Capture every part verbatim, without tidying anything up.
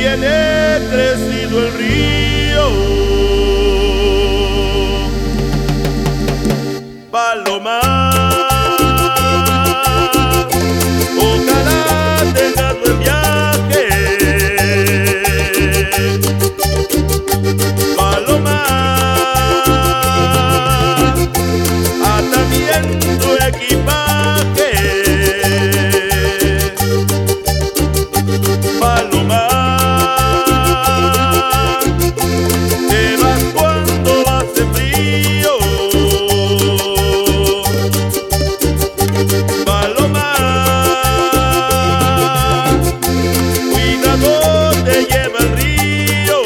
tiene crecido el río. Paloma, ojalá tengas buen viaje. Paloma, ata bien tu equipaje. Paloma, te vas cuando hace frío. Paloma, cuidado te lleva el río.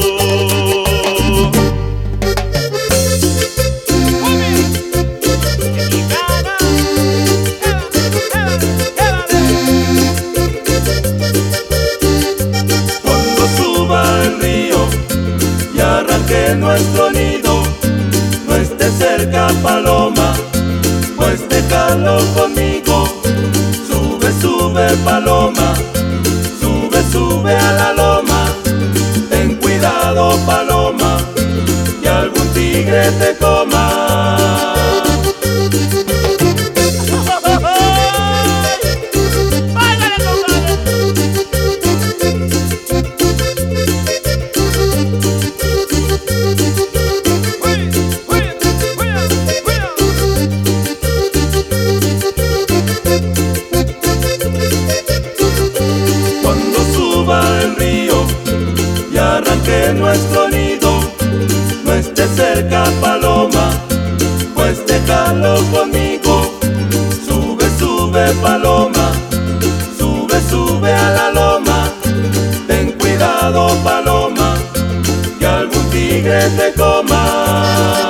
Cuando suba el río y arranque nuestro nido, no estés cerca, paloma, pues déjalo conmigo. Sube, sube, paloma, sube, sube a la loma. Ten cuidado, paloma, que algún tigre te coma. Cuando suba el río y arranque nuestro nido, no estés cerca, paloma, pues déjalo conmigo. Sube, sube, paloma, sube, sube a la loma. Ten cuidado, paloma, que algún tigre te coma.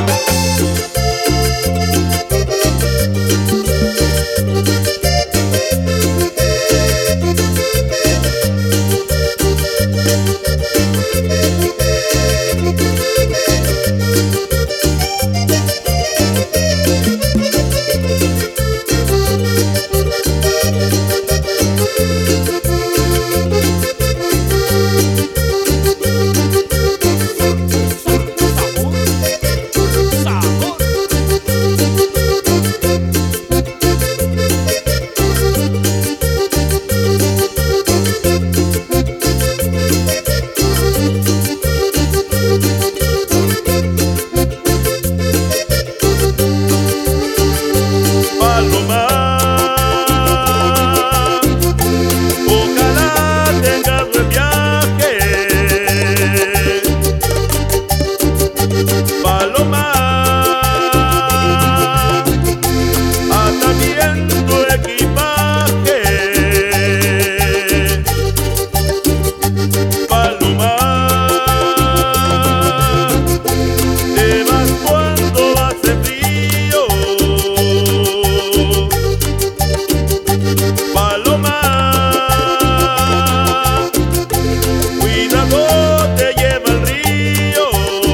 Paloma, ojalá tengas buen viaje. Paloma, ata bien tu equipaje. Paloma, te vas cuando hace frío. Paloma, cuidado te lleva el río.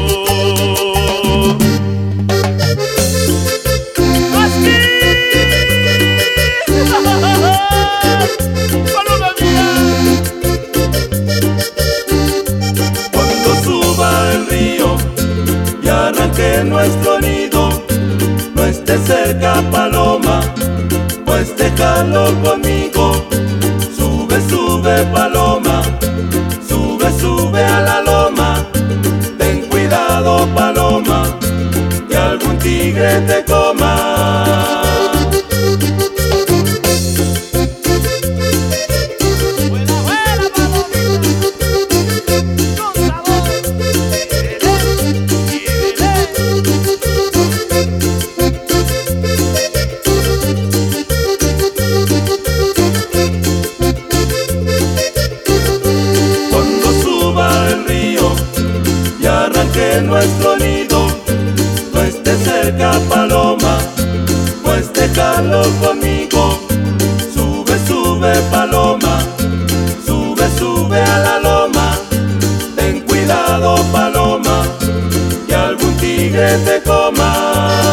¡Así! ¡Paloma mía! Cuando suba el río y arranque nuestro nido, no estés cerca, paloma, pues déjalo conmigo. Sube, sube, paloma, sube, sube a la loma. Ten cuidado, paloma, que algún tigre te coma. Que nuestro nido, no estés cerca, paloma, pues déjalo conmigo. Sube, sube, paloma, sube, sube a la loma. Ten cuidado, paloma, que algún tigre te coma.